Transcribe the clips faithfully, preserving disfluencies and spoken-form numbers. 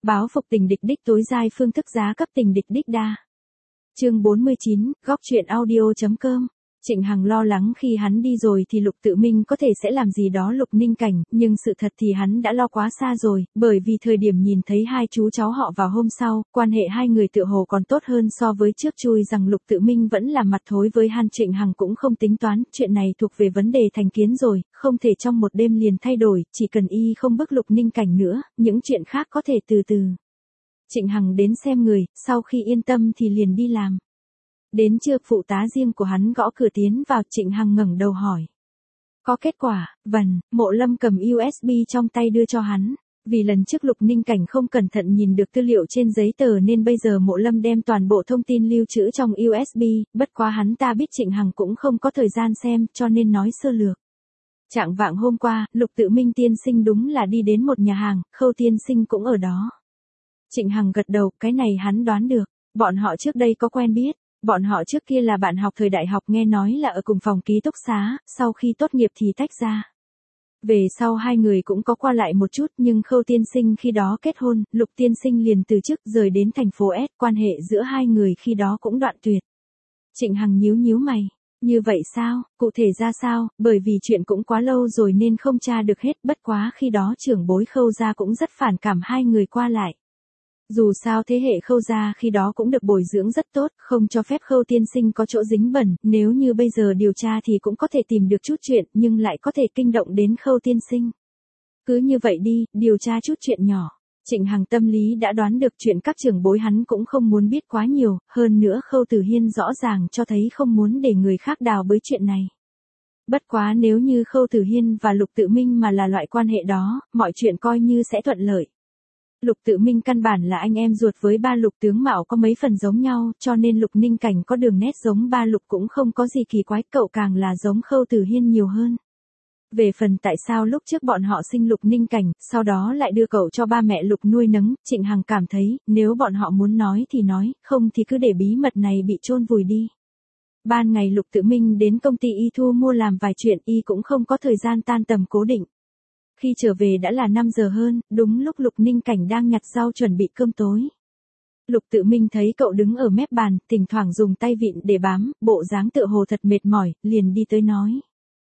Báo phục tình địch đích tối giai phương thức giá cấp tình địch đích đa. Chương bốn mươi chín, góc truyện audio.com. Trịnh Hằng lo lắng khi hắn đi rồi thì Lục Tự Minh có thể sẽ làm gì đó Lục Ninh Cảnh, nhưng sự thật thì hắn đã lo quá xa rồi, bởi vì thời điểm nhìn thấy hai chú cháu họ vào hôm sau, quan hệ hai người tựa hồ còn tốt hơn so với trước, chui rằng Lục Tự Minh vẫn làm mặt thối với Han. Trịnh Hằng cũng không tính toán, chuyện này thuộc về vấn đề thành kiến rồi, không thể trong một đêm liền thay đổi, chỉ cần y không bức Lục Ninh Cảnh nữa, những chuyện khác có thể từ từ. Trịnh Hằng đến xem người, sau khi yên tâm thì liền đi làm. Đến trưa phụ tá riêng của hắn gõ cửa tiến vào, Trịnh Hằng ngẩng đầu hỏi. Có kết quả, vần, Mộ Lâm cầm u ét bê trong tay đưa cho hắn. Vì lần trước Lục Ninh Cảnh không cẩn thận nhìn được tư liệu trên giấy tờ nên bây giờ Mộ Lâm đem toàn bộ thông tin lưu trữ trong u ét bê, bất quá hắn ta biết Trịnh Hằng cũng không có thời gian xem cho nên nói sơ lược. Trạng vạng hôm qua, Lục Tự Minh tiên sinh đúng là đi đến một nhà hàng, Khâu tiên sinh cũng ở đó. Trịnh Hằng gật đầu, cái này hắn đoán được, bọn họ trước đây có quen biết. Bọn họ trước kia là bạn học thời đại học, nghe nói là ở cùng phòng ký túc xá, sau khi tốt nghiệp thì tách ra. Về sau hai người cũng có qua lại một chút, nhưng Khâu tiên sinh khi đó kết hôn, Lục tiên sinh liền từ chức rời đến thành phố S, quan hệ giữa hai người khi đó cũng đoạn tuyệt. Trịnh Hằng nhíu nhíu mày, như vậy sao, cụ thể ra sao, bởi vì chuyện cũng quá lâu rồi nên không tra được hết, bất quá khi đó trưởng bối Khâu gia cũng rất phản cảm hai người qua lại. Dù sao thế hệ Khâu gia khi đó cũng được bồi dưỡng rất tốt, không cho phép Khâu tiên sinh có chỗ dính bẩn, nếu như bây giờ điều tra thì cũng có thể tìm được chút chuyện, nhưng lại có thể kinh động đến Khâu tiên sinh. Cứ như vậy đi, điều tra chút chuyện nhỏ. Trịnh Hằng tâm lý đã đoán được chuyện các trưởng bối hắn cũng không muốn biết quá nhiều, hơn nữa Khâu Tử Hiên rõ ràng cho thấy không muốn để người khác đào bới chuyện này. Bất quá nếu như Khâu Tử Hiên và Lục Tự Minh mà là loại quan hệ đó, mọi chuyện coi như sẽ thuận lợi. Lục Tự Minh căn bản là anh em ruột với ba Lục tướng mạo có mấy phần giống nhau, cho nên Lục Ninh Cảnh có đường nét giống ba Lục cũng không có gì kỳ quái, cậu càng là giống Khâu Tử Hiên nhiều hơn. Về phần tại sao lúc trước bọn họ sinh Lục Ninh Cảnh, sau đó lại đưa cậu cho ba mẹ Lục nuôi nấng, Trịnh Hằng cảm thấy, nếu bọn họ muốn nói thì nói, không thì cứ để bí mật này bị chôn vùi đi. Ban ngày Lục Tự Minh đến công ty y thu mua làm vài chuyện, y cũng không có thời gian tan tầm cố định. Khi trở về đã là năm giờ hơn, đúng lúc Lục Ninh Cảnh đang nhặt rau chuẩn bị cơm tối. Lục Tự Minh thấy cậu đứng ở mép bàn, thỉnh thoảng dùng tay vịn để bám, bộ dáng tựa hồ thật mệt mỏi, liền đi tới nói.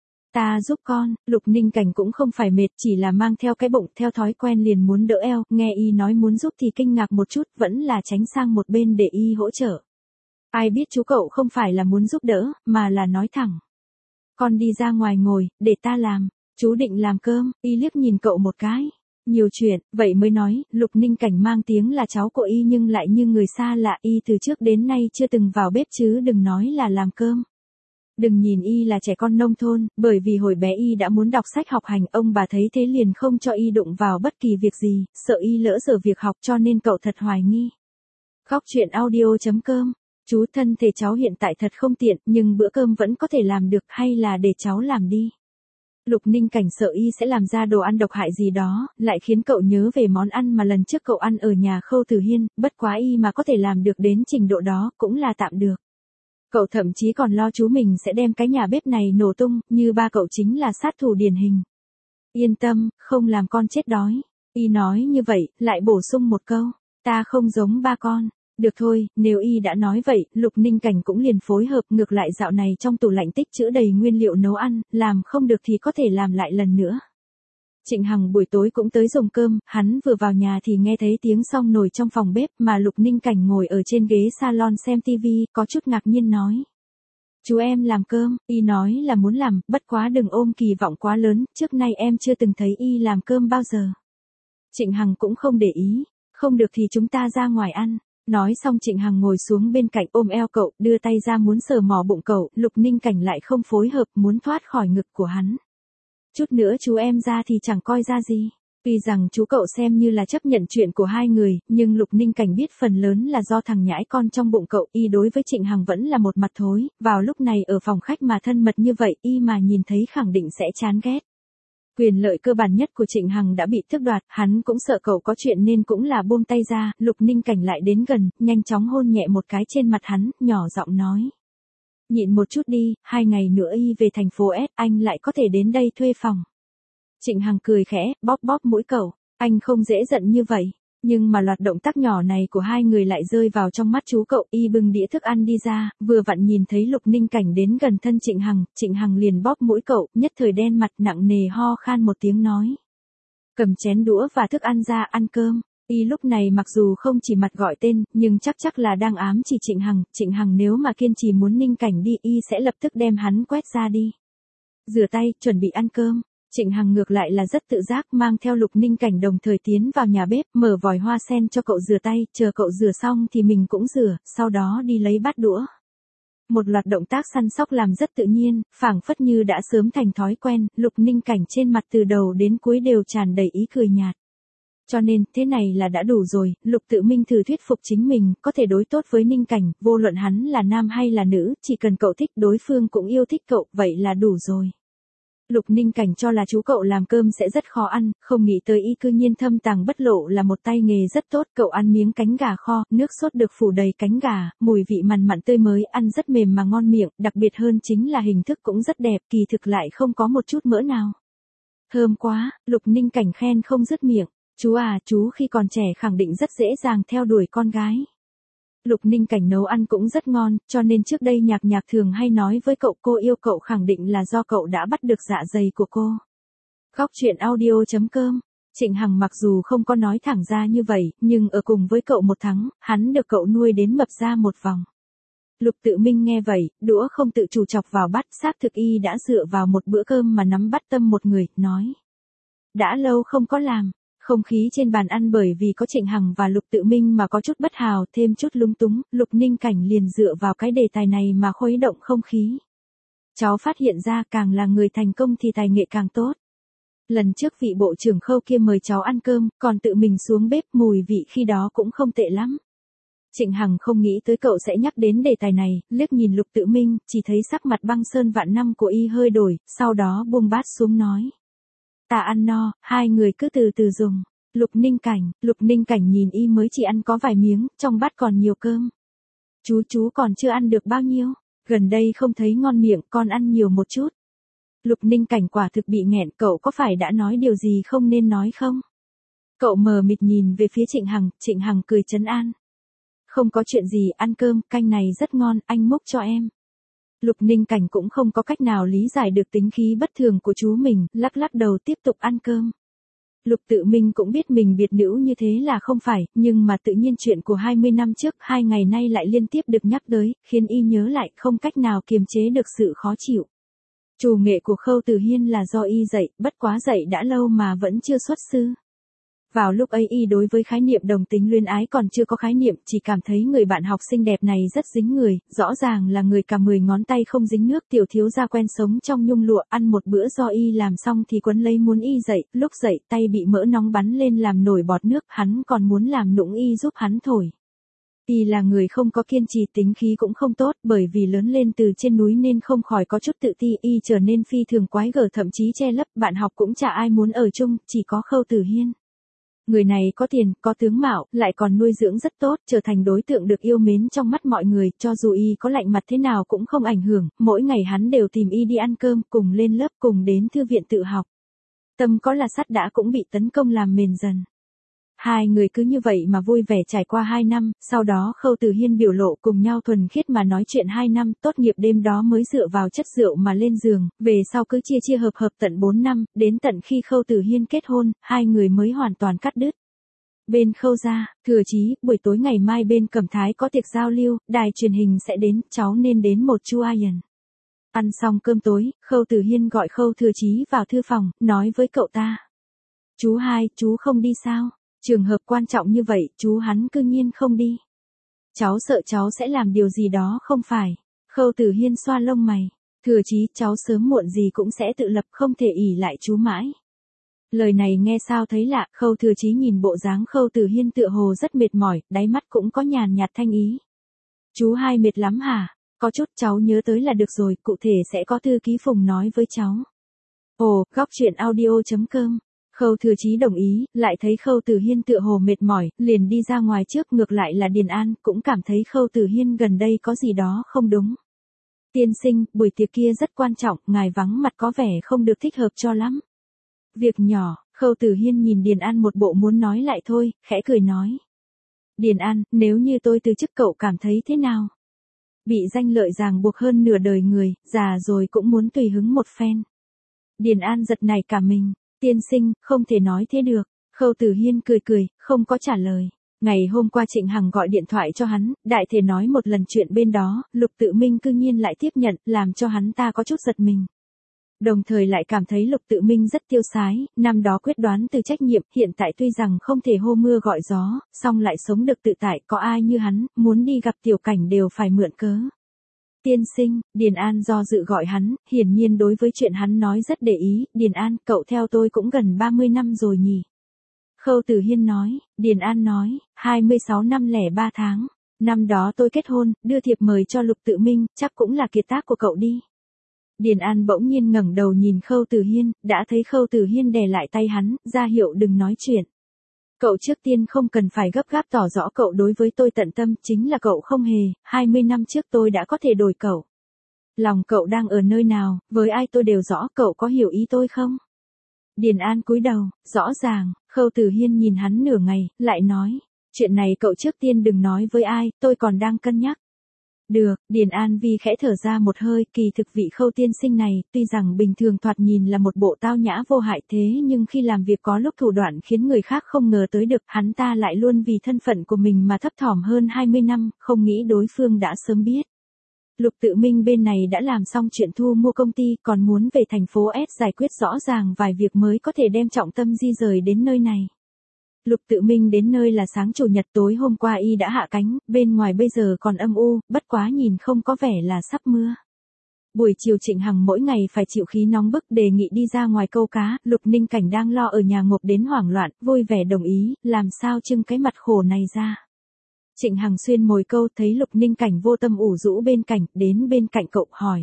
Ta giúp con. Lục Ninh Cảnh cũng không phải mệt, chỉ là mang theo cái bụng, theo thói quen liền muốn đỡ eo, nghe y nói muốn giúp thì kinh ngạc một chút, vẫn là tránh sang một bên để y hỗ trợ. Ai biết chú cậu không phải là muốn giúp đỡ, mà là nói thẳng. Con đi ra ngoài ngồi, để ta làm. Chú định làm cơm, y liếc nhìn cậu một cái. Nhiều chuyện, vậy mới nói, Lục Ninh Cảnh mang tiếng là cháu của y nhưng lại như người xa lạ, y từ trước đến nay chưa từng vào bếp chứ đừng nói là làm cơm. Đừng nhìn y là trẻ con nông thôn, bởi vì hồi bé y đã muốn đọc sách học hành, ông bà thấy thế liền không cho y đụng vào bất kỳ việc gì, sợ y lỡ dở việc học cho nên cậu thật hoài nghi. Góc truyện audio.com. Chú, thân thể cháu hiện tại thật không tiện, nhưng bữa cơm vẫn có thể làm được, hay là để cháu làm đi. Lục Ninh Cảnh sợ y sẽ làm ra đồ ăn độc hại gì đó, lại khiến cậu nhớ về món ăn mà lần trước cậu ăn ở nhà Khâu Tử Hiên, bất quá y mà có thể làm được đến trình độ đó, cũng là tạm được. Cậu thậm chí còn lo chú mình sẽ đem cái nhà bếp này nổ tung, như ba cậu chính là sát thủ điển hình. Yên tâm, không làm con chết đói. Y nói như vậy, lại bổ sung một câu, ta không giống ba con. Được thôi, nếu y đã nói vậy, Lục Ninh Cảnh cũng liền phối hợp, ngược lại dạo này trong tủ lạnh tích trữ đầy nguyên liệu nấu ăn, làm không được thì có thể làm lại lần nữa. Trịnh Hằng buổi tối cũng tới dùng cơm, hắn vừa vào nhà thì nghe thấy tiếng xong nồi trong phòng bếp mà Lục Ninh Cảnh ngồi ở trên ghế salon xem tivi, có chút ngạc nhiên nói. Chú em làm cơm, y nói là muốn làm, bất quá đừng ôm kỳ vọng quá lớn, trước nay em chưa từng thấy y làm cơm bao giờ. Trịnh Hằng cũng không để ý, không được thì chúng ta ra ngoài ăn. Nói xong Trịnh Hằng ngồi xuống bên cạnh ôm eo cậu, đưa tay ra muốn sờ mò bụng cậu, Lục Ninh Cảnh lại không phối hợp, muốn thoát khỏi ngực của hắn. Chút nữa chú em ra thì chẳng coi ra gì. Tuy rằng chú cậu xem như là chấp nhận chuyện của hai người, nhưng Lục Ninh Cảnh biết phần lớn là do thằng nhãi con trong bụng cậu, y đối với Trịnh Hằng vẫn là một mặt thối, vào lúc này ở phòng khách mà thân mật như vậy, y mà nhìn thấy khẳng định sẽ chán ghét. Quyền lợi cơ bản nhất của Trịnh Hằng đã bị tước đoạt, hắn cũng sợ cậu có chuyện nên cũng là buông tay ra, Lục Ninh Cảnh lại đến gần, nhanh chóng hôn nhẹ một cái trên mặt hắn, nhỏ giọng nói. Nhịn một chút đi, hai ngày nữa y về thành phố S, anh lại có thể đến đây thuê phòng. Trịnh Hằng cười khẽ, bóp bóp mũi cậu, anh không dễ giận như vậy. Nhưng mà loạt động tác nhỏ này của hai người lại rơi vào trong mắt chú cậu. Y bưng đĩa thức ăn đi ra, vừa vặn nhìn thấy Lục Ninh Cảnh đến gần thân Trịnh Hằng, Trịnh Hằng liền bóp mũi cậu, nhất thời đen mặt nặng nề ho khan một tiếng nói. Cầm chén đũa và thức ăn ra ăn cơm. Y lúc này mặc dù không chỉ mặt gọi tên, nhưng chắc chắc là đang ám chỉ Trịnh Hằng. Trịnh Hằng nếu mà kiên trì muốn Ninh Cảnh đi, Y sẽ lập tức đem hắn quét ra đi. Rửa tay, chuẩn bị ăn cơm. Trịnh Hằng ngược lại là rất tự giác, mang theo Lục Ninh Cảnh đồng thời tiến vào nhà bếp, mở vòi hoa sen cho cậu rửa tay, chờ cậu rửa xong thì mình cũng rửa, sau đó đi lấy bát đũa. Một loạt động tác săn sóc làm rất tự nhiên, phảng phất như đã sớm thành thói quen. Lục Ninh Cảnh trên mặt từ đầu đến cuối đều tràn đầy ý cười nhạt. Cho nên, thế này là đã đủ rồi. Lục Tự Minh thử thuyết phục chính mình, có thể đối tốt với Ninh Cảnh, vô luận hắn là nam hay là nữ, chỉ cần cậu thích, đối phương cũng yêu thích cậu, vậy là đủ rồi. Lục Ninh Cảnh cho là chú cậu làm cơm sẽ rất khó ăn, không nghĩ tới Y cư nhiên thâm tàng bất lộ là một tay nghề rất tốt. Cậu ăn miếng cánh gà kho, nước sốt được phủ đầy cánh gà, mùi vị mặn mặn tươi mới, ăn rất mềm mà ngon miệng, đặc biệt hơn chính là hình thức cũng rất đẹp, kỳ thực lại không có một chút mỡ nào. Thơm quá, Lục Ninh Cảnh khen không dứt miệng. Chú à, chú khi còn trẻ khẳng định rất dễ dàng theo đuổi con gái. Lục Ninh Cảnh nấu ăn cũng rất ngon, cho nên trước đây Nhạc Nhạc thường hay nói với cậu cô yêu cậu khẳng định là do cậu đã bắt được dạ dày của cô. Góc truyện audio chấm com. Trịnh Hằng mặc dù không có nói thẳng ra như vậy, nhưng ở cùng với cậu một tháng, hắn được cậu nuôi đến mập ra một vòng. Lục Tự Minh nghe vậy, đũa không tự chủ chọc vào bát, xác thực Y đã dựa vào một bữa cơm mà nắm bắt tâm một người, nói. Đã lâu không có làm. Không khí trên bàn ăn bởi vì có Trịnh Hằng và Lục Tự Minh mà có chút bất hào, thêm chút lung túng, Lục Ninh Cảnh liền dựa vào cái đề tài này mà khuấy động không khí. Cháu phát hiện ra càng là người thành công thì tài nghệ càng tốt. Lần trước vị bộ trưởng Khâu kia mời cháu ăn cơm, còn tự mình xuống bếp, mùi vị khi đó cũng không tệ lắm. Trịnh Hằng không nghĩ tới cậu sẽ nhắc đến đề tài này, liếc nhìn Lục Tự Minh, chỉ thấy sắc mặt băng sơn vạn năm của Y hơi đổi, sau đó buông bát xuống nói. Ta ăn no, hai người cứ từ từ dùng. Lục Ninh Cảnh, Lục Ninh Cảnh nhìn Y mới chỉ ăn có vài miếng, trong bát còn nhiều cơm. Chú chú còn chưa ăn được bao nhiêu, gần đây không thấy ngon miệng, con ăn nhiều một chút. Lục Ninh Cảnh quả thực bị nghẹn, cậu có phải đã nói điều gì không nên nói không? Cậu mờ mịt nhìn về phía Trịnh Hằng, Trịnh Hằng cười trấn an. Không có chuyện gì, ăn cơm, canh này rất ngon, anh múc cho em. Lục Ninh Cảnh cũng không có cách nào lý giải được tính khí bất thường của chú mình, lắc lắc đầu tiếp tục ăn cơm. Lục Tự Minh cũng biết mình biệt nữ như thế là không phải, nhưng mà tự nhiên chuyện của hai mươi năm trước, hai ngày nay lại liên tiếp được nhắc tới, khiến Y nhớ lại không cách nào kiềm chế được sự khó chịu. Chủ nghệ của Khâu Từ Hiên là do Y dạy, bất quá dạy đã lâu mà vẫn chưa xuất sư. Vào lúc ấy Y đối với khái niệm đồng tính luyến ái còn chưa có khái niệm, chỉ cảm thấy người bạn học xinh đẹp này rất dính người, rõ ràng là người cả mười ngón tay không dính nước. Tiểu thiếu gia quen sống trong nhung lụa, ăn một bữa do Y làm xong thì quấn lấy muốn Y dậy, lúc dậy tay bị mỡ nóng bắn lên làm nổi bọt nước, hắn còn muốn làm nũng Y giúp hắn thổi. Y là người không có kiên trì, tính khí cũng không tốt, bởi vì lớn lên từ trên núi nên không khỏi có chút tự ti, Y trở nên phi thường quái gở, thậm chí che lấp, bạn học cũng chả ai muốn ở chung, chỉ có Khâu Từ Hiên. Người này có tiền, có tướng mạo, lại còn nuôi dưỡng rất tốt, trở thành đối tượng được yêu mến trong mắt mọi người, cho dù Y có lạnh mặt thế nào cũng không ảnh hưởng, mỗi ngày hắn đều tìm Y đi ăn cơm, cùng lên lớp, cùng đến thư viện tự học. Tâm có là sắt đã cũng bị tấn công làm mềm dần. Hai người cứ như vậy mà vui vẻ trải qua hai năm, sau đó Khâu Từ Hiên biểu lộ cùng nhau thuần khiết mà nói chuyện hai năm, tốt nghiệp đêm đó mới dựa vào chất rượu mà lên giường, về sau cứ chia chia hợp hợp tận bốn năm, đến tận khi Khâu Từ Hiên kết hôn, hai người mới hoàn toàn cắt đứt. Bên Khâu gia, Thừa Chí, buổi tối ngày mai bên Cẩm Thái có tiệc giao lưu, đài truyền hình sẽ đến, cháu nên đến một chu Ian. Ăn xong cơm tối, Khâu Từ Hiên gọi Khâu Thừa Chí vào thư phòng, nói với cậu ta. Chú hai, chú không đi sao? Trường hợp quan trọng như vậy, chú hắn cư nhiên không đi. Cháu sợ cháu sẽ làm điều gì đó không phải. Khâu Từ Hiên xoa lông mày. Thừa Chí, cháu sớm muộn gì cũng sẽ tự lập, không thể ỷ lại chú mãi. Lời này nghe sao thấy lạ, Khâu Thừa Chí nhìn bộ dáng Khâu Từ Hiên tựa hồ rất mệt mỏi, đáy mắt cũng có nhàn nhạt thanh ý. Chú hai mệt lắm hả? Có chút, cháu nhớ tới là được rồi, cụ thể sẽ có thư ký Phùng nói với cháu. Ồ, góc truyện audio chấm com. Khâu Thừa Chí đồng ý, lại thấy Khâu Từ Hiên tựa hồ mệt mỏi, liền đi ra ngoài trước, ngược lại là Điền An, cũng cảm thấy Khâu Từ Hiên gần đây có gì đó không đúng. Tiên sinh, buổi tiệc kia rất quan trọng, ngài vắng mặt có vẻ không được thích hợp cho lắm. Việc nhỏ, Khâu Tử Hiên nhìn Điền An một bộ muốn nói lại thôi, khẽ cười nói. Điền An, nếu như tôi từ chức cậu cảm thấy thế nào? Bị danh lợi ràng buộc hơn nửa đời người, già rồi cũng muốn tùy hứng một phen. Điền An giật nảy cả mình, tiên sinh, không thể nói thế được. Khâu Tử Hiên cười cười, không có trả lời. Ngày hôm qua Trịnh Hằng gọi điện thoại cho hắn, đại thể nói một lần chuyện bên đó, Lục Tự Minh cư nhiên lại tiếp nhận, làm cho hắn ta có chút giật mình. Đồng thời lại cảm thấy Lục Tự Minh rất tiêu sái, năm đó quyết đoán từ trách nhiệm, hiện tại tuy rằng không thể hô mưa gọi gió, song lại sống được tự tại, có ai như hắn, muốn đi gặp Tiểu Cảnh đều phải mượn cớ. Tiên sinh, Điền An do dự gọi hắn, hiển nhiên đối với chuyện hắn nói rất để ý, Điền An, cậu theo tôi cũng gần ba mươi năm rồi nhỉ. Khâu Tử Hiên nói, Điền An nói, hai mươi sáu năm lẻ ba tháng, năm đó tôi kết hôn, đưa thiệp mời cho Lục Tự Minh, chắc cũng là kiệt tác của cậu đi. Điền An bỗng nhiên ngẩng đầu nhìn Khâu Tử Hiên, đã thấy Khâu Tử Hiên đè lại tay hắn, ra hiệu đừng nói chuyện. Cậu trước tiên không cần phải gấp gáp tỏ rõ cậu đối với tôi tận tâm, chính là cậu không hề, hai mươi năm trước tôi đã có thể đổi cậu. Lòng cậu đang ở nơi nào, với ai tôi đều rõ, cậu có hiểu ý tôi không? Điền An cúi đầu, rõ ràng. Khâu Tử Hiên nhìn hắn nửa ngày, lại nói, chuyện này cậu trước tiên đừng nói với ai, tôi còn đang cân nhắc. Được, Điền An Vi khẽ thở ra một hơi, kỳ thực vị Khâu tiên sinh này, tuy rằng bình thường thoạt nhìn là một bộ tao nhã vô hại thế nhưng khi làm việc có lúc thủ đoạn khiến người khác không ngờ tới được, hắn ta lại luôn vì thân phận của mình mà thấp thỏm hơn hai mươi năm, không nghĩ đối phương đã sớm biết. Lục Tự Minh bên này đã làm xong chuyện thu mua công ty, còn muốn về thành phố S giải quyết rõ ràng vài việc mới có thể đem trọng tâm di rời đến nơi này. Lục Tự Minh đến nơi là sáng chủ nhật, tối hôm qua y đã hạ cánh, bên ngoài bây giờ còn âm u, bất quá nhìn không có vẻ là sắp mưa. Buổi chiều Trịnh Hằng mỗi ngày phải chịu khí nóng bức đề nghị đi ra ngoài câu cá, Lục Ninh Cảnh đang lo ở nhà ngộp đến hoảng loạn, vui vẻ đồng ý, làm sao trưng cái mặt khổ này ra. Trịnh Hằng xuyên mồi câu, thấy Lục Ninh Cảnh vô tâm ủ rũ bên cạnh, đến bên cạnh cậu hỏi.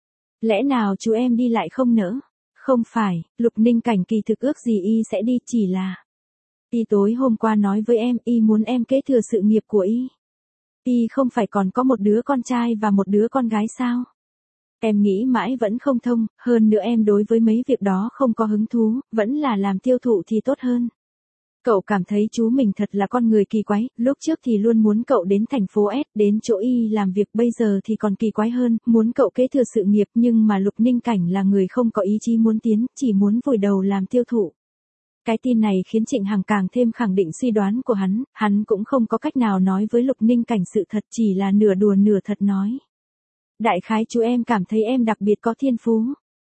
Lẽ nào chú em đi lại không nỡ? Không phải, Lục Ninh Cảnh kỳ thực ước gì y sẽ đi, chỉ là... Y tối hôm qua nói với em, y muốn em kế thừa sự nghiệp của y. Y không phải còn có một đứa con trai và một đứa con gái sao? Em nghĩ mãi vẫn không thông, hơn nữa em đối với mấy việc đó không có hứng thú, vẫn là làm tiêu thụ thì tốt hơn. Cậu cảm thấy chú mình thật là con người kỳ quái, lúc trước thì luôn muốn cậu đến thành phố S, đến chỗ y làm việc, bây giờ thì còn kỳ quái hơn, muốn cậu kế thừa sự nghiệp, nhưng mà Lục Ninh Cảnh là người không có ý chí muốn tiến, chỉ muốn vùi đầu làm tiêu thụ. Cái tin này khiến Trịnh Hằng càng thêm khẳng định suy đoán của hắn, hắn cũng không có cách nào nói với Lục Ninh Cảnh sự thật, chỉ là nửa đùa nửa thật nói. Đại khái chú em cảm thấy em đặc biệt có thiên phú.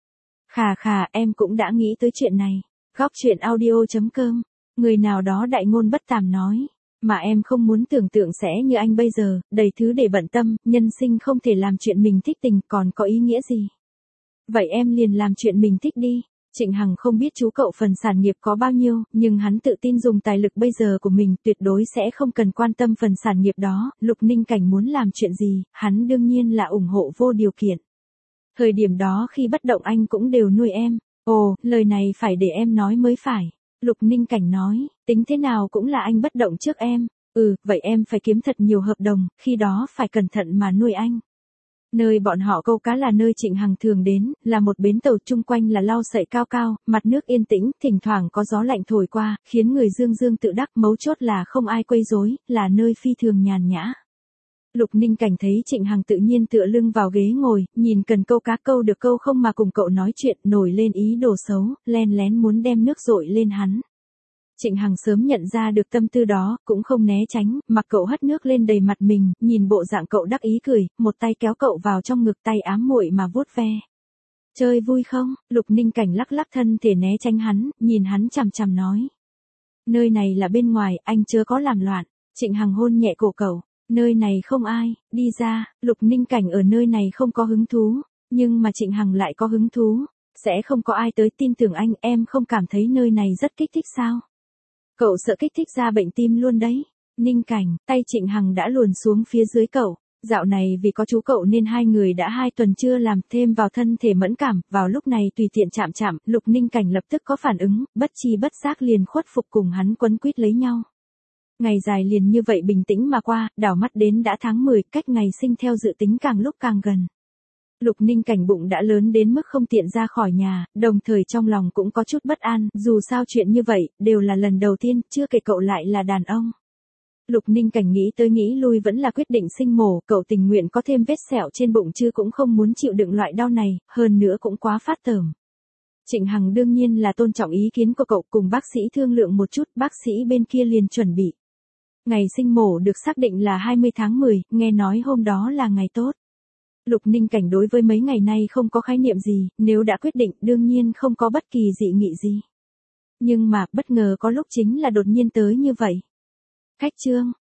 Khà khà, em cũng đã nghĩ tới chuyện này. Góc truyện audio chấm com, người nào đó đại ngôn bất tàm nói. Mà em không muốn tưởng tượng sẽ như anh bây giờ, đầy thứ để bận tâm, nhân sinh không thể làm chuyện mình thích tình, còn có ý nghĩa gì. Vậy em liền làm chuyện mình thích đi. Trịnh Hằng không biết chú cậu phần sản nghiệp có bao nhiêu, nhưng hắn tự tin dùng tài lực bây giờ của mình tuyệt đối sẽ không cần quan tâm phần sản nghiệp đó. Lục Ninh Cảnh muốn làm chuyện gì, hắn đương nhiên là ủng hộ vô điều kiện. Thời điểm đó khi bất động anh cũng đều nuôi em. Ồ, lời này phải để em nói mới phải. Lục Ninh Cảnh nói, tính thế nào cũng là anh bất động trước em. Ừ, vậy em phải kiếm thật nhiều hợp đồng, khi đó phải cẩn thận mà nuôi anh. Nơi bọn họ câu cá là nơi Trịnh Hằng thường đến, là một bến tàu, chung quanh là lau sậy cao cao, mặt nước yên tĩnh, thỉnh thoảng có gió lạnh thổi qua, khiến người dương dương tự đắc, mấu chốt là không ai quấy rối, là nơi phi thường nhàn nhã. Lục Ninh Cảnh thấy Trịnh Hằng tự nhiên tựa lưng vào ghế ngồi, nhìn cần câu cá câu được câu không mà cùng cậu nói chuyện, nổi lên ý đồ xấu, len lén muốn đem nước dội lên hắn. Trịnh Hằng sớm nhận ra được tâm tư đó, cũng không né tránh, mặc cậu hất nước lên đầy mặt mình, nhìn bộ dạng cậu đắc ý cười, một tay kéo cậu vào trong ngực, tay ám muội mà vuốt ve. Chơi vui không? Lục Ninh Cảnh lắc lắc thân thể né tránh hắn, nhìn hắn chằm chằm nói. Nơi này là bên ngoài, anh chớ có làm loạn. Trịnh Hằng hôn nhẹ cổ cậu. Nơi này không ai, đi ra. Lục Ninh Cảnh ở nơi này không có hứng thú, nhưng mà Trịnh Hằng lại có hứng thú. Sẽ không có ai tới, tin tưởng anh, em không cảm thấy nơi này rất kích thích sao? Cậu sợ kích thích ra bệnh tim luôn đấy. Ninh Cảnh, tay Trịnh Hằng đã luồn xuống phía dưới cậu. Dạo này vì có chú cậu nên hai người đã hai tuần chưa làm, thêm vào thân thể mẫn cảm, vào lúc này tùy tiện chạm chạm, Lục Ninh Cảnh lập tức có phản ứng, bất chi bất giác liền khuất phục cùng hắn quấn quýt lấy nhau. Ngày dài liền như vậy bình tĩnh mà qua, đảo mắt đến đã tháng mười, cách ngày sinh theo dự tính càng lúc càng gần. Lục Ninh Cảnh bụng đã lớn đến mức không tiện ra khỏi nhà, đồng thời trong lòng cũng có chút bất an, dù sao chuyện như vậy, đều là lần đầu tiên, chưa kể cậu lại là đàn ông. Lục Ninh Cảnh nghĩ tới nghĩ lui vẫn là quyết định sinh mổ, cậu tình nguyện có thêm vết sẹo trên bụng chứ cũng không muốn chịu đựng loại đau này, hơn nữa cũng quá phát tởm. Trịnh Hằng đương nhiên là tôn trọng ý kiến của cậu, cùng bác sĩ thương lượng một chút, bác sĩ bên kia liền chuẩn bị. Ngày sinh mổ được xác định là hai mươi tháng mười, nghe nói hôm đó là ngày tốt. Lục Ninh Cảnh đối với mấy ngày nay không có khái niệm gì, nếu đã quyết định đương nhiên không có bất kỳ dị nghị gì. Nhưng mà, bất ngờ có lúc chính là đột nhiên tới như vậy. Khách trương,